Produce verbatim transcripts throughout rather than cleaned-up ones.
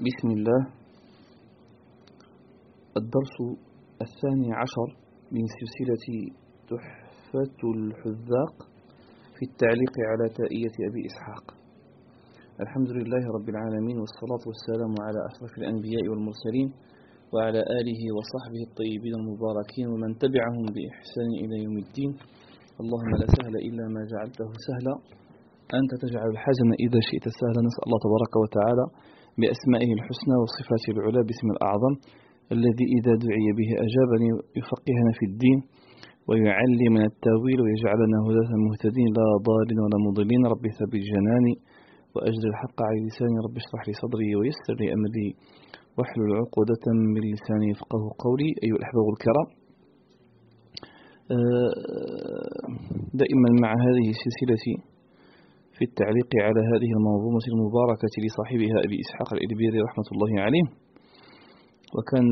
بسم الله. الدرس الثاني عشر من سلسلة تحفة الحذاق في التعليق على تائية أبي إسحاق. الحمد لله رب العالمين، والصلاة والسلام على أشرف الأنبياء والمرسلين وعلى آله وصحبه الطيبين المباركين ومن تبعهم بإحسان إلى يوم الدين. اللهم لا سهل إلا ما جعلته سهلا، أنت تجعل الحزن إذا شئت سهلا. نسأل الله تبارك وتعالى بأسمائه الحسنى وصفاته العلى باسم الأعظم الذي إذا دعي به أجابني يفقهنا في الدين ويعلمنا التاويل ويجعلنا هداة مهتدين لا ضالين ولا مضلين. ربي ثبت جناني وأجر الحق على لساني. ربي اشرح لي صدري ويسر لي أمري واحلل عقدة من لساني يفقه قولي. أيها الأحباب الكرام، دائما مع هذه السلسلة في التعليق على هذه المنظومة المباركة لصاحبها أبي إسحاق الإلبيري رحمة الله عليه. وكان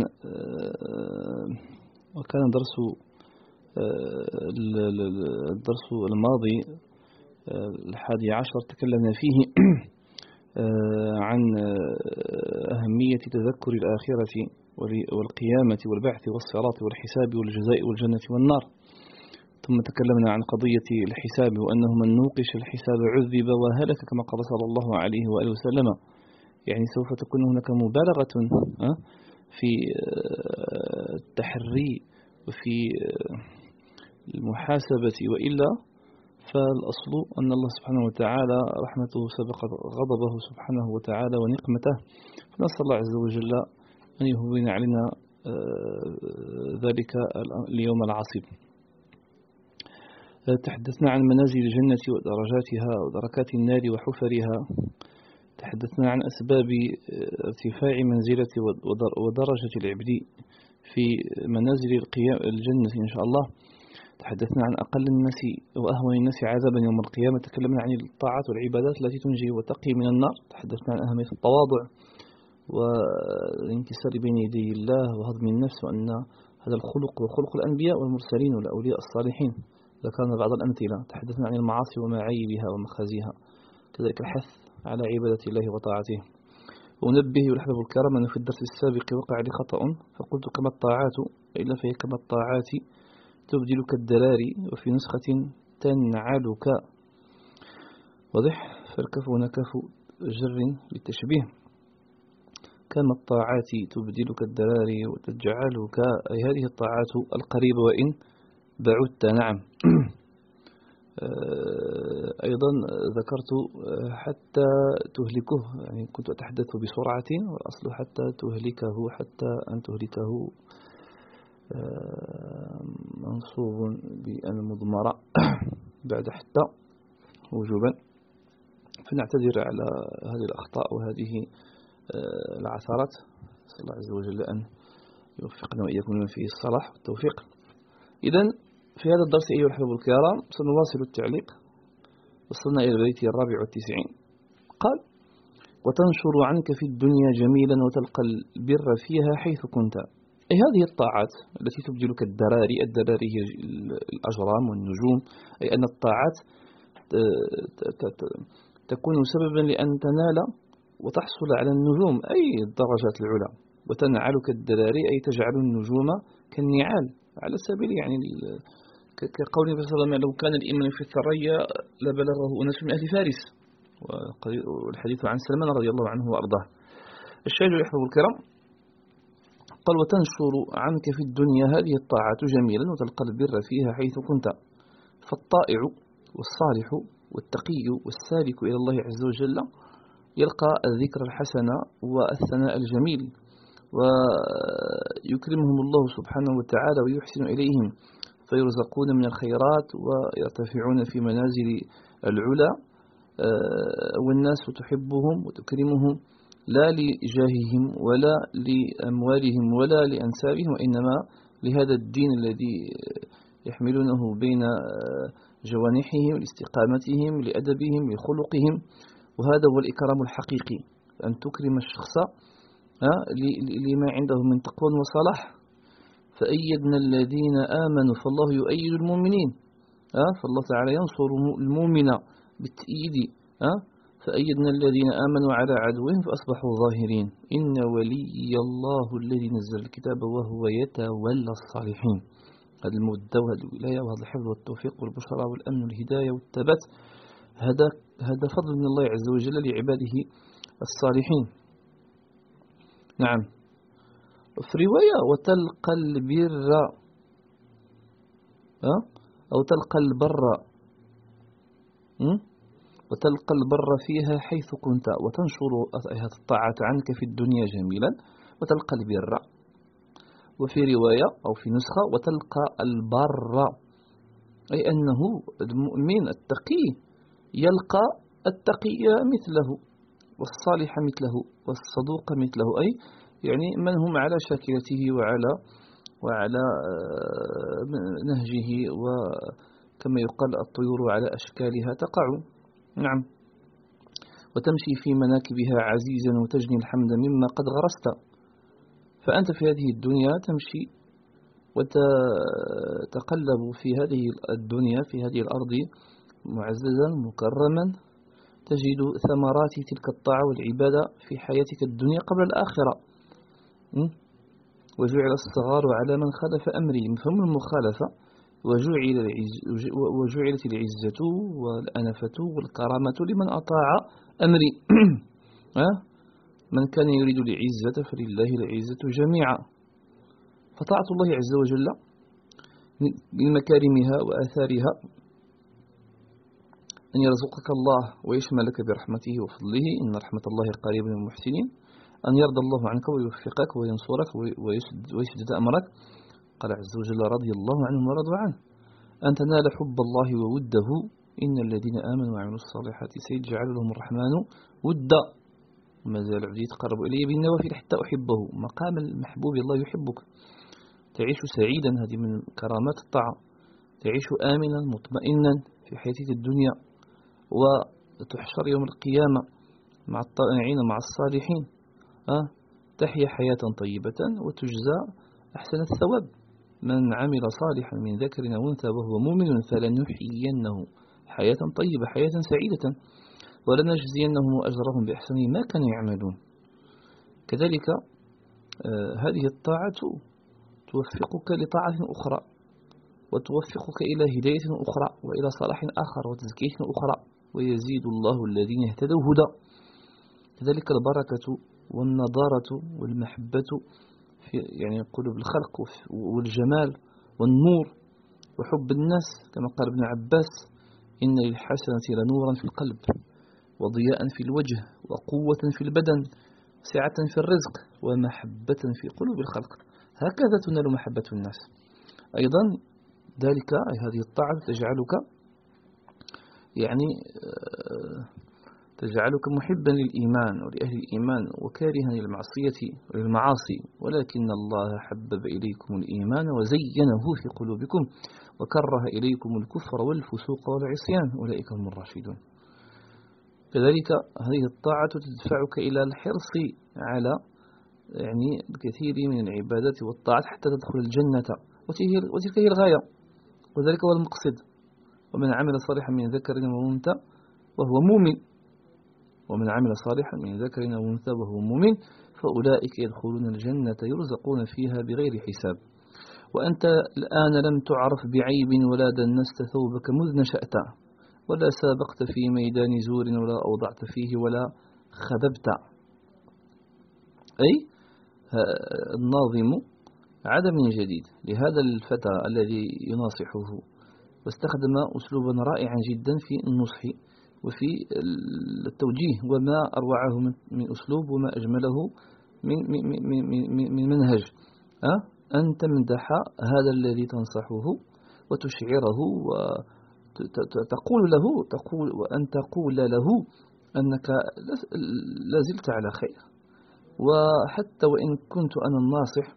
وكان درس الدرس الماضي الحادي عشر تكلمنا فيه عن أهمية تذكر الآخرة والقيامة والبعث والصراط والحساب والجزاء والجنة والنار. ثم تكلمنا عن قضية الحساب وأنه من نوقش الحساب عذب وهلك كما قال صلى الله عليه وآله وسلم. يعني سوف تكون هناك مبالغة في التحري وفي المحاسبة، وإلا فالأصل أن الله سبحانه وتعالى رحمته سبقت غضبه سبحانه وتعالى ونقمته، فنسأل الله عز وجل أن يهون علينا ذلك اليوم العصيب. تحدثنا عن منازل الجنة ودرجاتها ودركات النار وحفرها. تحدثنا عن أسباب ارتفاع منزلة ودرجة العبد في منازل الجنة إن شاء الله. تحدثنا عن أقل الناس وأهون الناس عذابا يوم القيامة. تكلمنا عن الطاعات والعبادات التي تنجي وتقي من النار. تحدثنا عن أهمية التواضع والانكسار بين يدي الله وهضم النفس، وأن هذا الخلق وخلق الأنبياء والمرسلين والأولياء الصالحين. ذكرنا بعض الأمثلة. تحدثنا عن المعاصي ومعايبها ومخازيها، كذلك الحث على عبادة الله وطاعته. ونبه الأحباب الكرام أنه في الدرس السابق وقع لي خطأ، فقلت كما الطاعات، إلا فهي كما الطاعات تبدلك الدراري، وفي نسخة تنعلك. واضح؟ فالكف هنا كف جر للتشبيه. كما الطاعات تبدلك الدراري وتجعلك، أي هذه الطاعات القريبة وإن بعدت. نعم. أيضا ذكرت حتى تهلكه، يعني كنت أتحدث بسرعة والأصل حتى تهلكه، حتى أن تهلكه منصوب بالمضمرة بعد حتى وجوبا. فنعتذر على هذه الأخطاء وهذه العثرات. نسأل الله عز وجل أن يوفقنا وإياكم لما فيه الصلاح والتوفيق. إذن في هذا الدرس أيها الأحباب الكرام سنواصل التعليق. وصلنا إلى البيت الرابع والتسعين. قال: وتنشر عنك في الدنيا جميلا وتلقى البر فيها حيث كنت. أي هذه الطاعات التي تبدلك الدراري. الدراري هي الأجرام والنجوم، أي أن الطاعات تكون سببا لأن تنال وتحصل على النجوم، أي الدرجات العلى. وتنعلك الدراري أي تجعل النجوم كالنعال، على سبيل يعني كقول النبي صلى الله عليه وسلم: لو كان الإيمان في الثريا لبلغه أناس من أهل فارس. والحديث عن سلمان رضي الله عنه وأرضاه. الشاهد الأحباب الكرام، قال: وتنشر عنك في الدنيا هذه الطاعات جميلا وتلقى البر فيها حيث كنت. فالطائع والصالح والتقي والسالك إلى الله عز وجل يلقى الذكر الحسن والثناء الجميل، ويكرمهم الله سبحانه وتعالى ويحسن إليهم، فيرزقون من الخيرات ويرتفعون في منازل العلا، والناس تحبهم وتكرمهم لا لجاههم ولا لأموالهم ولا لأنسابهم، وإنما لهذا الدين الذي يحملونه بين جوانحهم، لاستقامتهم، لأدبهم، لخلقهم. وهذا هو الإكرام الحقيقي، أن تكرم الشخص لما عنده من تقوى وصلاح. فأيدنا الذين آمنوا فالله يؤيد المؤمنين. فالله تعالى ينصر المؤمن بالتأييد فأيدنا الذين آمنوا على عدوهم فأصبحوا ظاهرين إن ولي الله الذي نزل الكتاب وهو يتولى الصالحين. هذا المودة وهذه الولاية وهذا الحفظ والتوفيق والبشرى والأمن والهداية والثبات، هذا هذا فضل من الله عز وجل لعباده الصالحين. نعم. في رواية وتلقى البر أو تلقى البر وتلقى البر فيها حيث كنت وتنشر الطاعة عنك في الدنيا جميلا وتلقى البر. وفي رواية أو في نسخة وتلقى البر، أي أنه المؤمن التقي يلقى التقي مثله والصالح مثله والصدوق مثله، أي يعني من هم على شاكلته وعلى وعلى نهجه، وكما يقال الطيور على أشكالها تقع. نعم. وتمشي في مناكبها عزيزا وتجني الحمد مما قد غرست. فأنت في هذه الدنيا تمشي وتتقلب في هذه الدنيا في هذه الأرض معززا مكرما، تجد ثمرات تلك الطاعة والعبادة في حياتك الدنيا قبل الآخرة. وجعل الصغار على من خالف أمري، مفهوم المخالفة. وجعل العز وجعلت العزة والأنفة والكرامة لمن أطاع أمري. من كان يريد العزة فلله العزة جميعا. فطاعة الله عز وجل من مكارمها وآثارها أن يرزقك الله ويشملك برحمته وفضله، إن رحمة الله قريب من المحسنين. أن يرضى الله عنك ويوفقك وينصرك ويسدد أمرك. قال عز وجل رضي الله عنهم ورضوا عنه. أن تنال حب الله ووده، إن الذين آمنوا وعملوا الصالحات سيجعل لهم الرحمن ودا. وما زال عبدي يتقرب إلي بالنوافل حتى أحبه. مقام المحبوب الله يحبك. تعيش سعيدا، هذه من كرامات الطاعة. تعيش آمنا مطمئنا في حياتك الدنيا، وتحشر يوم القيامة مع الطائعين مع الصالحين. أه؟ تحيا حياة طيبة وتجزى أحسن الثواب. من عمل صالحا من ذكر أو أنثى وهو مؤمن فلنحيينه حياة طيبة، حياة سعيدة، ولنجزينهم أجرهم بأحسن ما كانوا يعملون. كذلك آه هذه الطاعة توفقك لطاعة أخرى، وتوفقك إلى هداية أخرى وإلى صلاح آخر وتزكية أخرى، ويزيد الله الذين اهتدوا هدى. كذلك البركة والنضارة والمحبة في يعني قلوب الخلق والجمال والنور وحب الناس، كما قال ابن عباس إن للحسنة لنورا في القلب وضياء في الوجه وقوة في البدن سعة في الرزق ومحبة في قلوب الخلق. هكذا تنال محبة الناس. أيضا ذلك هذه الطاعة تجعلك يعني تجعلك محبا للإيمان ولأهل الإيمان وكارها للمعصية وللمعاصي، ولكن الله حبب إليكم الإيمان وزينه في قلوبكم وكره إليكم الكفر والفسوق والعصيان أولئك هم الراشدون. كذلك هذه الطاعة تدفعك إلى الحرص على يعني الكثير من العبادات والطاعات حتى تدخل الجنة، وتلك هي الغاية وذلك هو المقصد. ومن عمل صالحا من ذكر أو أنثى وهو مؤمن ومن عمل صالحا من ذكر أو أنثى وهو مؤمن فأولئك يدخلون الجنة يرزقون فيها بغير حساب. وأنت الآن لم تعرف بعيب ولا دنست ثوبك مذ نشأت ولا سابقت في ميدان زور ولا أوضعت فيه ولا خذبت. أي الناظم عاد من جديد لهذا الفتى الذي يناصحه، واستخدم أسلوبا رائعا جدا في النصح وفي التوجيه، وما أروعه من أسلوب وما أجمله من, من, من, من منهج. أه؟ أن تمدح هذا الذي تنصحه وتشعره وتقول له تقول وأن تقول له أنك لازلت على خير. وحتى وإن كنت أنا الناصح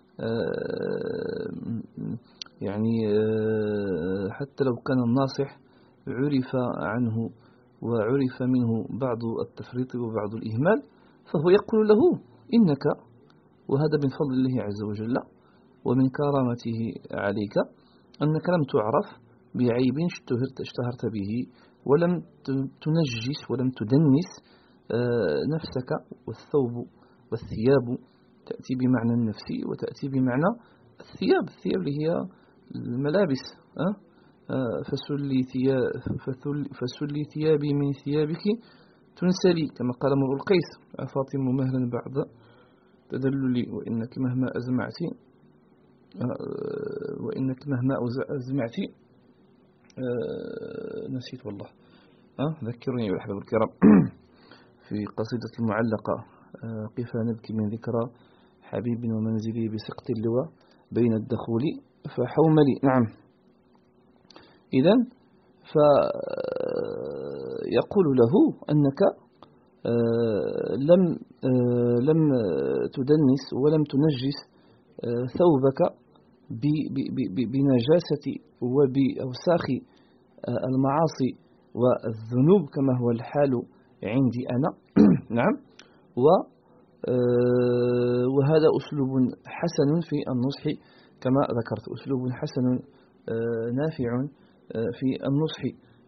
يعني حتى لو كان الناصح عرف عنه وعرف منه بعض التفريط وبعض الإهمال، فهو يقول له إنك، وهذا من فضل الله عز وجل ومن كرامته عليك، أنك لم تعرف بعيب اشتهرت, اشتهرت به ولم تنجس ولم تدنس نفسك. والثوب والثياب تأتي بمعنى النفسي وتأتي بمعنى الثياب. الثياب اللي هي الملابس. فسلي ثياب فسلي ثيابي من ثيابك تنسلي، كما قال امرؤ القيس: فاطم مهلا بعد تدللي، وإنك مهما أزمعت وإنك مهما أزمعت نسيت والله. ذكرني بالأحباب الكرام في قصيدة المعلقة: قفا نبكي من ذكرى حبيب ومنزلي بسقط اللواء بين الدخول فحوملي. نعم. إذن فيقول له أنك لم لم تدنس ولم تنجس ثوبك بنجاسة وبأوساخ المعاصي والذنوب كما هو الحال عندي أنا. نعم. وهذا أسلوب حسن في النصح كما ذكرت، أسلوب حسن نافع في النصح.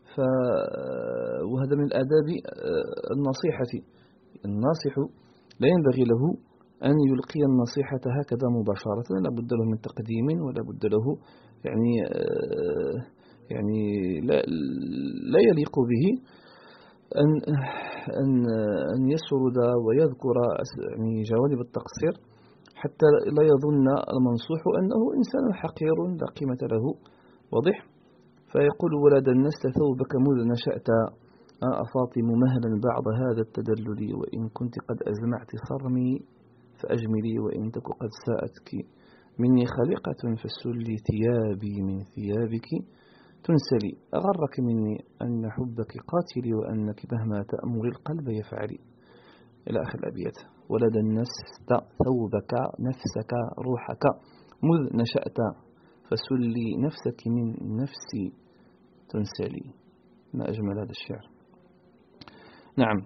وهذا من الآداب النصيحة. الناصح لا ينبغي له أن يلقي النصيحة هكذا مباشرة، لا بد له من تقديم، ولا بد له يعني يعني لا, لا يليق به أن أن أن يسرد ويذكر يعني جوانب التقصير حتى لا يظن المنصوح أنه إنسان حقير لا قيمة له. واضح؟ فيقول: ولا دنست ثوبك مذ نشأت أفاطم مهلا بعض هذا التدلل، وإن كنت قد أزمعت صرمي فأجملي، وإن تك قد ساءتك مني خليقة فسلي ثيابي من ثيابك تنسلي. أغرك مني أن حبك قاتلي، وأنك مهما تأمر القلب يفعلي، إلى آخر الأبيات. ولا دنست ثوبك نفسك روحك مذ نشأت فسلي نفسك من نفسي تنسلي. ما أجمل هذا الشعر. نعم.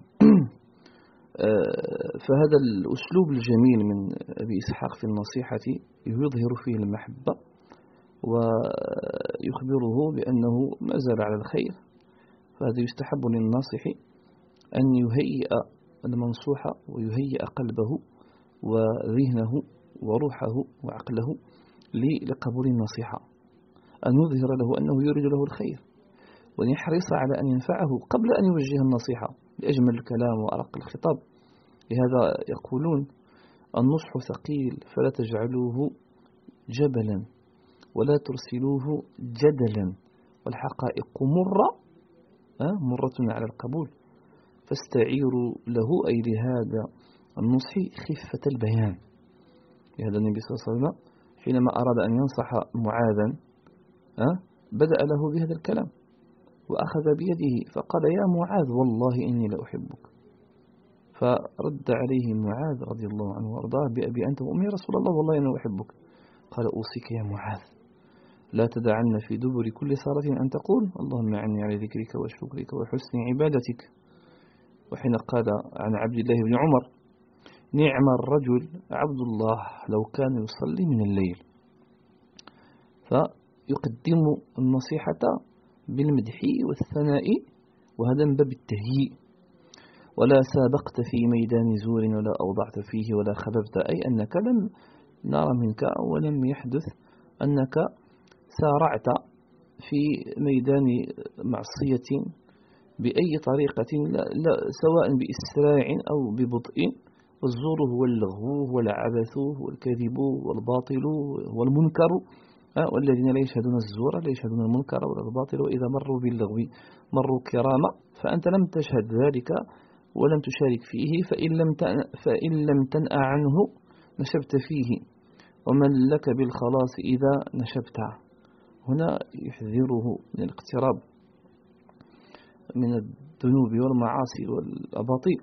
فهذا الأسلوب الجميل من أبي إسحاق في النصيحة يظهر فيه المحبة، ويخبره بأنه ما زال على الخير. فهذا يستحب للناصح أن يهيئ المنصوح ويهيئ قلبه وذهنه وروحه وعقله لقبول النصيحة، أن يظهر له أنه يريد له الخير، وأن يحرص على أن ينفعه قبل أن يوجه النصيحة بأجمل الكلام وأرق الخطاب. لهذا يقولون: النصح ثقيل فلا تجعلوه جبلا ولا ترسلوه جدلا، والحقائق مرة مرة على القبول، فاستعيروا له أي لهذا النصح خفة البيان. لهذا النبي صلى الله عليه وسلم حينما أراد أن ينصح معاذا بدأ له بهذا الكلام وأخذ بيده فقال: يا معاذ والله إني لأحبك. فرد عليه معاذ رضي الله عنه وأرضاه: بأبي أنت وأمي رسول الله والله إني أحبك. قال: أوصيك يا معاذ لا تدعن في دبر كل صلاة أن تقول اللهم أعني على ذكرك وشكرك وحسن عبادتك. وحين قال عن عبد الله بن عمر: نعم الرجل عبد الله لو كان يصلي من الليل. فيقدم النصيحة بالمدح والثناء، وهذا من باب التهيئ. ولا سابقت في ميدان زور ولا أوضعت فيه ولا خببت، أي أنك لم نرى منك ولم يحدث أنك سارعت في ميدان معصية بأي طريقة، لا لا سواء بإسراع أو ببطء. والزور هو اللغو والعبث والكذب والباطل والمنكر، والذين لا يشهدون الزور لا يشهدون المنكر ولا الباطل، وإذا مروا باللغو مروا كراما. فأنت لم تشهد ذلك ولم تشارك فيه، فإن لم فإن لم تنأ عنه نشبت فيه، ومن لك بالخلاص إذا نشبت. هنا يحذره من الاقتراب من الذنوب والمعاصي والأباطيل،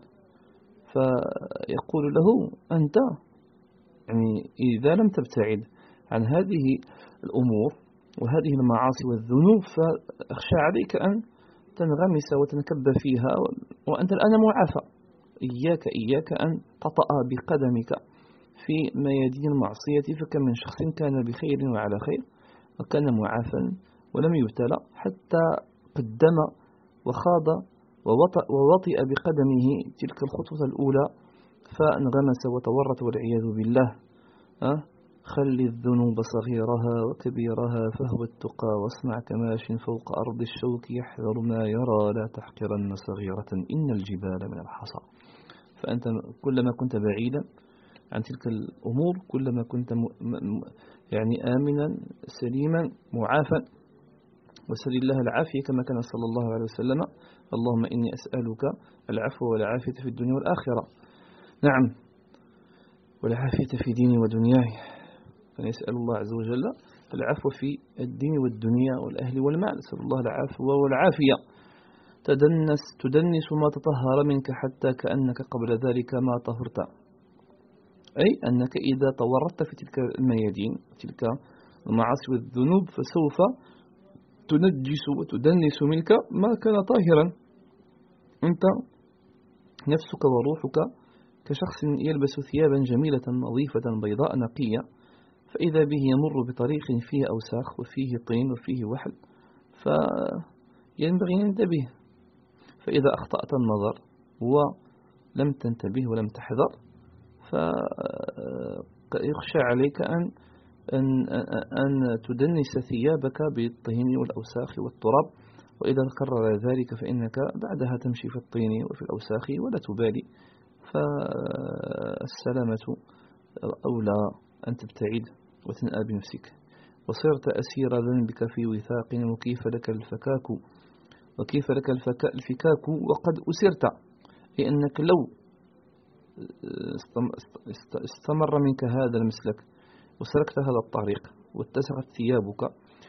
فيقول له: أنت يعني إذا لم تبتعد عن هذه الأمور وهذه المعاصي والذنوب فأخشى عليك أن تنغمس وتنكب فيها، وأنت الآن معافى. إياك إياك أن تطأ بقدمك في ميادين المعصية، فكم من شخص كان بخير وعلى خير وكان معافى ولم يبتلى، حتى قدم وخاض ووطئ, ووطئ بقدمه تلك الخطوة الأولى فانغمس وتورط والعياذ بالله. أه؟ خل الذنوب صغيرها وكبيرها فهو التقى، واصنع كماش فوق أرض الشوك يحذر ما يرى، لا تحقرن صغيرة إن الجبال من الحصى. فأنت كلما كنت بعيدا عن تلك الأمور كلما كنت م... م... يعني آمنا سليما معافا. وسل الله العافية كما كان صلى الله عليه وسلم: اللهم إني أسألك العفو والعافية في الدنيا والآخرة. نعم، والعافية في ديني ودنياي. فنسأل الله عز وجل العفو في الدين والدنيا والأهل والمال. نسأل الله العفو والعافية. تدنس تدنس ما تطهر منك حتى كأنك قبل ذلك ما طهرت، أي أنك إذا تورطت في تلك الميادين تلك المعاصي والذنوب فسوف تنجس وتدنس منك ما كان طاهرا. أنت نفسك وروحك كشخص يلبس ثيابا جميلة نظيفة بيضاء نقية، فإذا به يمر بطريق فيه أوساخ وفيه طين وفيه وحل، فينبغي أن ننتبه. فإذا أخطأت النظر ولم تنتبه ولم تحذر فيخشى عليك أن أن أن تدنس ثيابك بالطين والأوساخ والتراب، وإذا تكرر ذلك فإنك بعدها تمشي في الطين وفي الأوساخ ولا تبالي. فالسلامة أولى أن تبتعد وتنأى بنفسك. وصرت أسير ذنبك في وثاق، وكيف لك الفكاك وكيف لك الفكاك وقد أسرت، لأنك لو استمر منك هذا المسلك وسلكت هذا الطريق واتسخت ثيابك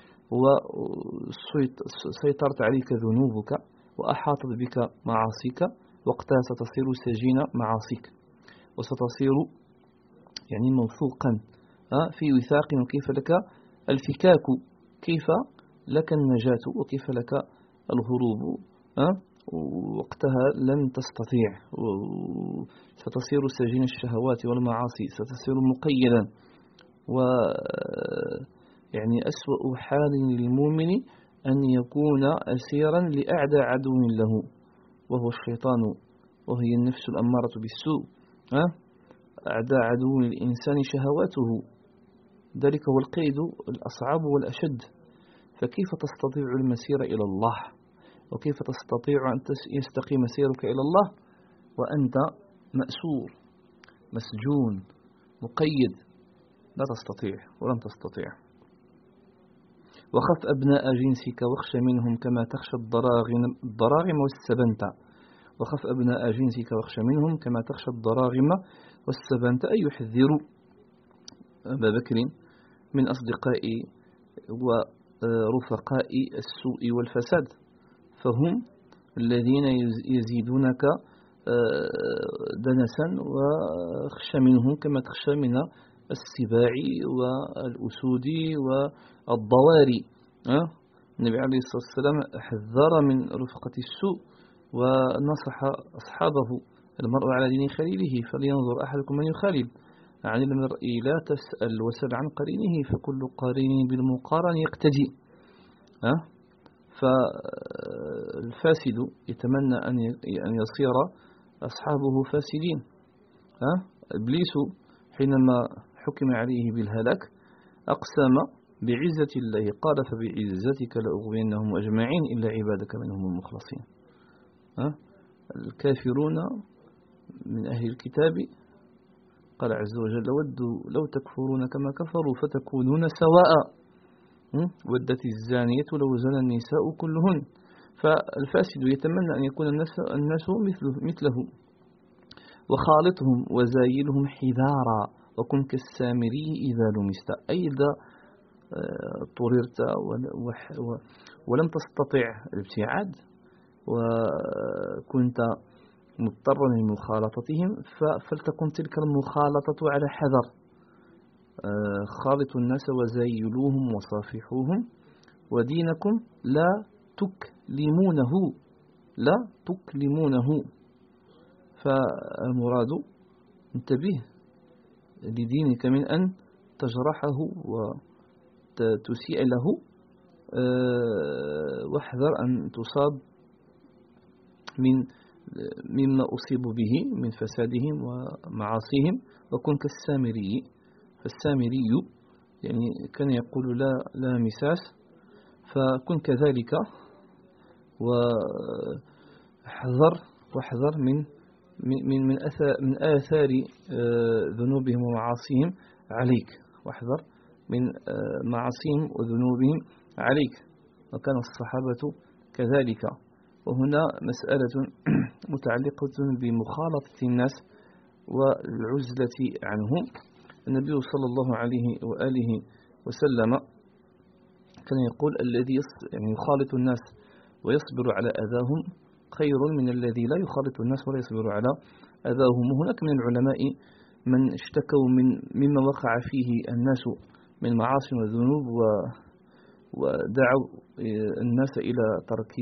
وسيطرت عليك ذنوبك وأحاطت بك معاصيك، وقتها ستصير سجين معاصيك وستصير يعني موثوقا في وثاق. وكيف لك الفكاك، كيف لك النجاة وكيف لك الهروب، وقتها لن تستطيع، ستصير سجين الشهوات والمعاصي، ستصير مقيدا. و يعني أسوأ حال للمؤمن أن يكون أسيرا لأعدى عدو له وهو الشيطان، وهي النفس الأمارة بالسوء. أعدى عدو للإنسان شهواته، ذلك هو القيد الأصعب والأشد. فكيف تستطيع المسير إلى الله، وكيف تستطيع أن يستقيم سيرك إلى الله وأنت مأسور مسجون مقيد؟ لا تستطيع ولن تستطيع. وخف أبناء جنسك واخشى منهم كما تخشى الضراغم, الضراغم والسبنت. وخف أبناء جنسك واخشى منهم كما تخشى الضراغم والسبنت، أي يحذر أبا بكر من أصدقاء ورفقاء السوء والفساد، فهم الذين يزيدونك دنسا، وخشى منهم كما تخشى من السباع والأسود والضواري. النبي عليه الصلاة والسلام حذر من رفقة السوء ونصح أصحابه: المرء على دين خليله فلينظر أحدكم من يخالل. عن المرء لا تسأل وسل عن قرينه فكل قرين بالمقارن يقتدي. فالفاسد يتمنى أن يصير أصحابه فاسدين. إبليس حينما حكم عليه بالهلاك أقسم بعزة الله قال: فبعزتك لأغوينهم أجمعين إلا عبادك منهم المخلصين. الكافرون من أهل الكتاب قال عز وجل: ودوا لو تكفرون كما كفروا فتكونون سواء، ودت الزانية لو زنى النساء كلهن. فالفاسد يتمنى أن يكون الناس, الناس مثله, مثله. وخالطهم وزايلهم حذارا وكن كالسامري إذا لمست، أي إذا طررت ولم تستطع الابتعاد وكنت مضطرا لمخالطتهم فلتكن تلك المخالطة على حذر. خالطوا الناس وزايلوهم وصافحوهم، ودينكم لا تكلمونه لا تكلمونه. فالمراد انتبه لدينك من أن تجرحه وتسيء له، واحذر أن تصاب من مما أصيبوا به من فسادهم ومعاصيهم، وكن كالسامري. فالسامري يعني كان يقول لا لا مساس، فكن كذلك وحذر واحذر من من من أثار من آثار ذنوبهم ومعاصيهم عليك، واحذر من معاصيهم وذنوبهم عليك. وكان الصحابة كذلك. وهنا مسألة متعلقة بمخالطة الناس والعزلة عنهم. النبي صلى الله عليه وآله وسلم كان يقول الذي يعني يخالط الناس ويصبر على أذاهم خير من الذي لا يخالط الناس ولا يصبر على أذاهم. وهناك من العلماء من اشتكوا من مما وقع فيه الناس من معاصي وذنوب ودعوا الناس إلى ترك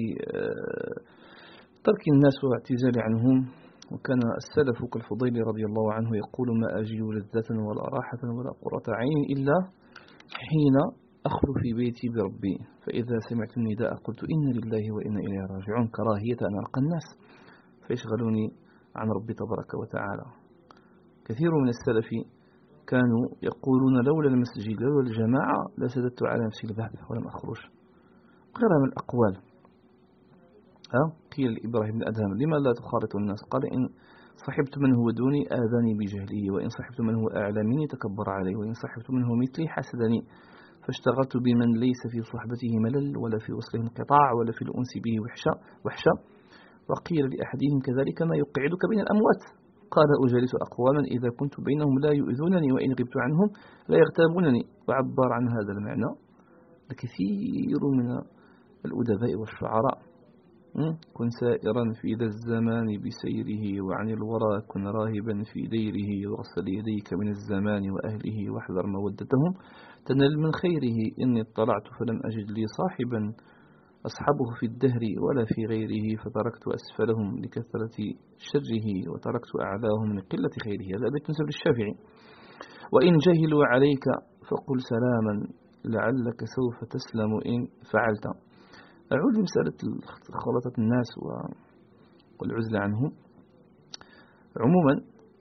ترك الناس واعتزال عنهم. وكان السلف كالفضيل رضي الله عنه يقول ما أجد لذة ولا راحة ولا قرة عين إلا حين أخلو في بيتي بربي، فإذا سمعت النداء قلت إن لله وإنا إليه راجعون، كراهية أن ألقى الناس فيشغلوني عن ربي تبارك وتعالى. كثير من السلف كانوا يقولون لولا المسجد لولا الجماعة لسددت على نفسي الباب ولم أخرج. غيرها من الأقوال. أه؟ قيل لإبراهيم بن أدهم لما لا تخالط الناس؟ قال إن صحبت من هو دوني آذاني بجهلي، وإن صحبت من هو أعلى مني تكبر علي، وإن صحبت من هو مثلي حسدني، فاشتغلت بمن ليس في صحبته ملل ولا في وصله انقطاع ولا في الأنس به وحشة وحشة. وقيل لأحدهم كذلك ما يقعدك بين الأموات؟ قال أجالس أقواما إذا كنت بينهم لا يؤذونني وإن غبت عنهم لا يغتابونني. وعبر عن هذا المعنى الكثير من الأدباء والشعراء. كن سائرا في ذا الزمان بسيره، وعن الورى كن راهبا في ديره، وغسل يديك من الزمان وأهله واحذر مودتهم تنل من خيره. إني اطلعت فلم أجد لي صاحبا أصحبه في الدهر ولا في غيره، فتركت أسفلهم لكثرة شره وتركت أعلاهم من قلة خيره. هذا بيت نسب للشافعي. وإن جهلوا عليك فقل سلاما لعلك سوف تسلم إن فعلت. أعود لمسألة خلطة الناس والعزلة عنهم. عموما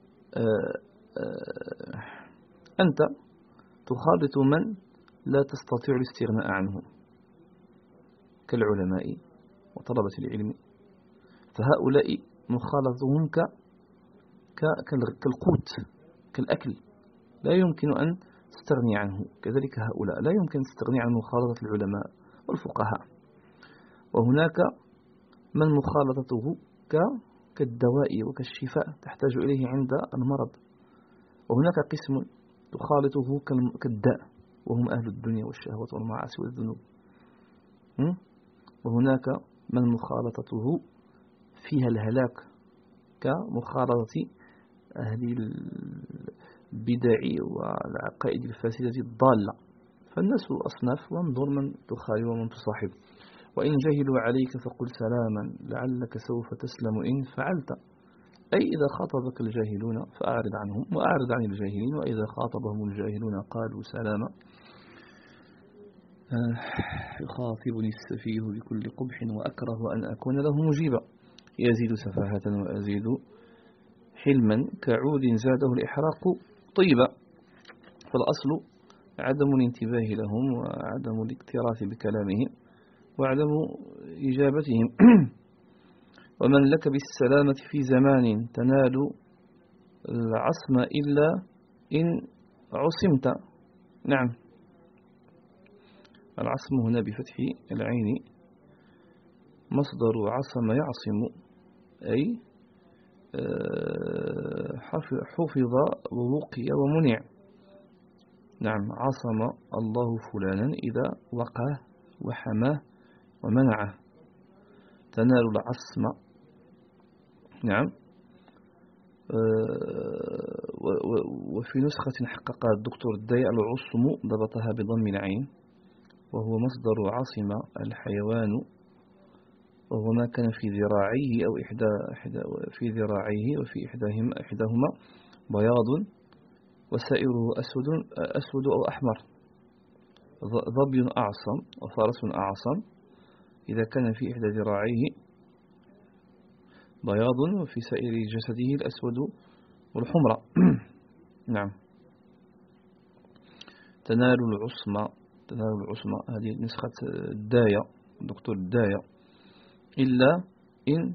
أنت تخالط من لا تستطيع الاستغناء عنه كالعلماء وطلبة العلم، فهؤلاء مخالطهم كالقوت كالأكل، لا يمكن أن تستغني عنه. كذلك هؤلاء لا يمكن تستغني عن مخالطة العلماء والفقهاء. وهناك من مخالطته كالدواء وكالشفاء تحتاج إليه عند المرض، وهناك قسم تخالطه كالداء وهم أهل الدنيا والشهوة والمعاصي والذنوب. وهناك من مخالطته فيها الهلاك كمخالطة أهل البدع والعقائد الفاسدة الضالة. فالناس أصناف، وانظر من تخالي ومن تصاحب. وإن جهلوا عليك فقل سلاما لعلك سوف تسلم إن فعلت. أي إذا خاطبك الجاهلون فأعرض عنهم وأعرض عن الجاهلين، وإذا خاطبهم الجاهلون قالوا سلاما. يخاطبني السفيه بكل قبح وأكره أن أكون له مجيبا، يزيد سفاهة وأزيد حلما كعود زاده الإحراق طيبا. فالأصل عدم الانتباه لهم وعدم الاكتراث بكلامهم وعدم إجابتهم. ومن لك بالسلامة في زمان تنال العصم إلا إن عصمت. نعم، العصم هنا بفتح العين مصدر عصم يعصم، أي حفظ ووقي ومنع. نعم، عصم الله فلانا إذا وقاه وحماه ومنعه، تنال العصم. نعم. وفي نسخة حققها الدكتور الداي العصم ضبطها بضم العين، وهو مصدر عصم الحيوان، وهو ما كان في ذراعيه أو إحدى, إحدى في ذراعيه وفي إحداهما, إحداهما بياض وسائره أسود, أسود أو أحمر. ظبي أعصم وفرس أعصم إذا كان في إحدى ذراعيه بياض وفي سائر جسده الأسود والحمرة. نعم. تنال العصمة، تنال العصمة هذه نسخة الداية، دكتور الداية، إلا إن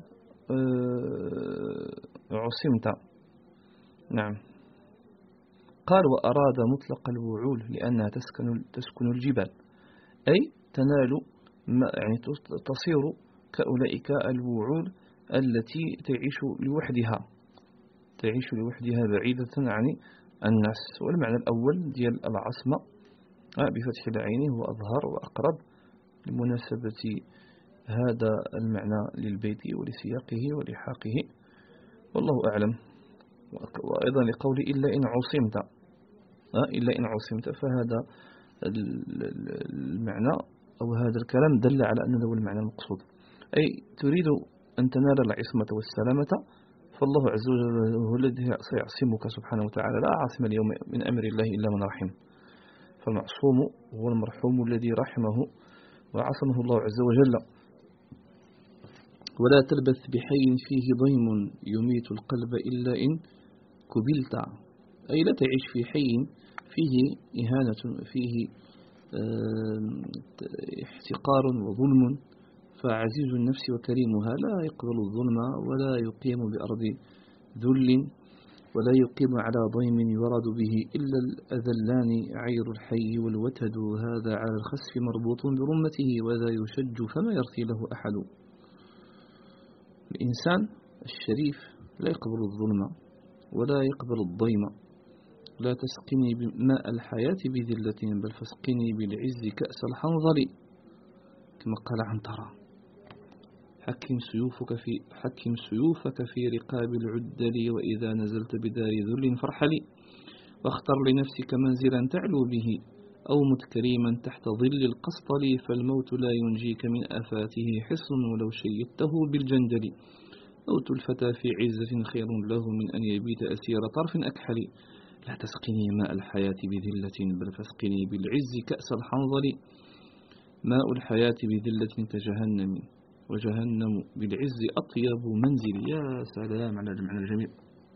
عصمت. نعم. قال وأراد مطلق الوعول لأنها تسكن, تسكن الجبال، أي تنال يعني تصير كأولئك الوعول التي تعيش لوحدها، تعيش لوحدها بعيدة عن الناس. والمعنى الأول ديال العصمة بفتح العين هو أظهر وأقرب لمناسبة هذا المعنى للبيت ولسياقه ولحاقه، والله أعلم. وأيضا لقول إلا إن عصمت، إلا إن عصمت، فهذا المعنى أو هذا الكلام دل على أنه هو المعنى المقصود، أي تريد أن تنال العصمة والسلامة، فالله عز وجل هو الذي سيعصمك سبحانه وتعالى، لا عاصم اليوم من أمر الله إلا من رحم. فالمعصوم هو المرحوم الذي رحمه وعصمه الله عز وجل. ولا تلبث بحي فيه ضيم يميت القلب إلا إن كبلت، أي لا تعيش في حي فيه إهانة، فيه احتقار وظلم، فعزيز النفس وكريمها لا يقبل الظلم ولا يقيم بأرض ذل ولا يقيم على ضيم يراد به إلا الأذلان عير الحي والوتد، هذا على الخسف مربوط برمته وذا يشج فما يرثي له أحد. الإنسان الشريف لا يقبل الظلم ولا يقبل الضيم. لا تسقني بماء الحياة بذلة بل فاسقني بالعز كأس الحنظل، كما قال عنترة. حكم سيوفك في حكم سيوفك في رقاب العدل وإذا نزلت بدار ذل فارحلي، واختر لنفسك منزلا تعلو به أو مت كريما تحت ظل القسطل، فالموت لا ينجيك من آفاته حصن ولو شيدته بالجندل، موت الفتى في عزة خير له من أن يبيت أسير طرف أكحل. لا تسقني ماء الحياة بذلة بل فاسقني بالعز كأس الحنظل، ماء الحياة بذلة كجهنم وجهنم بالعز أطيب منزل. يا سلام على المعنى الجميل.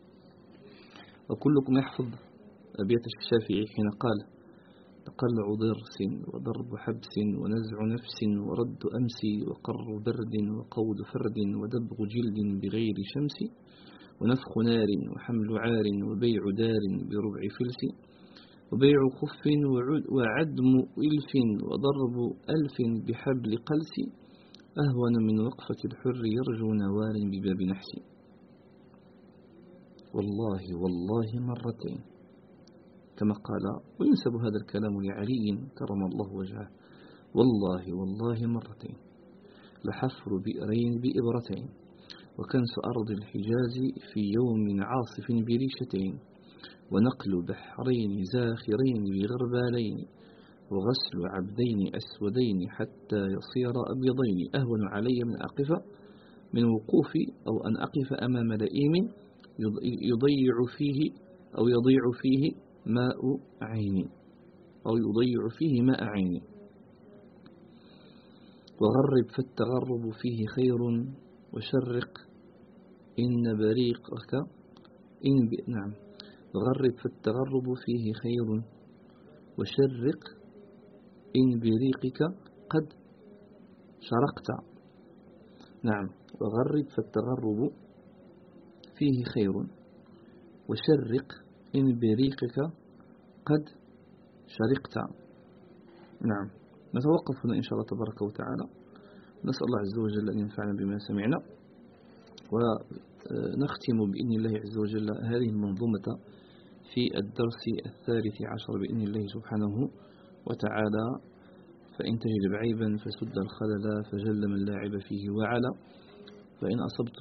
وكلكم يحفظ أبيات الشافعي حين قال تقلع ضرس وضرب حبس ونزع نفس ورد أمس وقر برد وقود فرد ودبغ جلد بغير شمس ونفخ نار وحمل عار وبيع دار بربع فلس وبيع خف وعدم إلف وضرب ألف بحبل قلس أهون من وقفة الحر يرجو نوال بباب نحس. والله والله مرتين كما قال، وينسب هذا الكلام لعلي كرم الله وجهه. والله والله مرتين لحفر بئرين بإبرتين وكنس أرض الحجاز في يوم عاصف بريشتين ونقل بحرين زاخرين بغربالين وغسل عبدين أسودين حتى يصير أبيضين أهون علي من أقف من وقوف أو أن أقف أمام لئيم يضيع فيه أو يضيع فيه ماء عيني أو يضيع فيه ماء عيني. وغرب فالتغرب فيه خير وشرق إن بريقك إن ب... نعم وغرب فالتغرب فيه خير وشرق إن بريقك قد شرقت. نعم وغرب فالتغرب فيه خير وشرق إن بريقك قد شرقت. نعم نتوقف هنا إن شاء الله تبارك وتعالى. نسأل الله عز وجل أن ينفعنا بما سمعنا، ونختم بإذن الله عز وجل هذه المنظومة في الدرس الثالث عشر بإذن الله سبحانه وتعالى. فإن تجد عيبا فسد الخلل فجل من لاعب فيه وعلى، فإن أصبت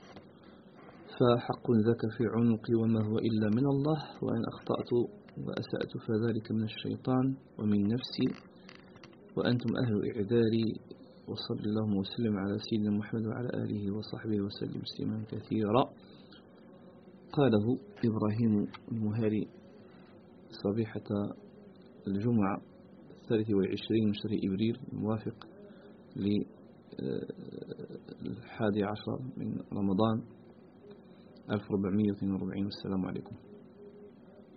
فحق ذاك في عنقي وما هو إلا من الله، وإن أخطأت وأسأت فذلك من الشيطان ومن نفسي وأنتم أهل إعذاري. وصل اللهم وسلم على سيدنا محمد وعلى آله وصحبه وسلم تسليما كثيرا. قاله إبراهيم المهاري صبيحة الجمعة الثالث والعشرين من شهر إبريل الموافق الحادي عشر من رمضان ألف وأربعمائة واثنين وأربعين. والسلام عليكم.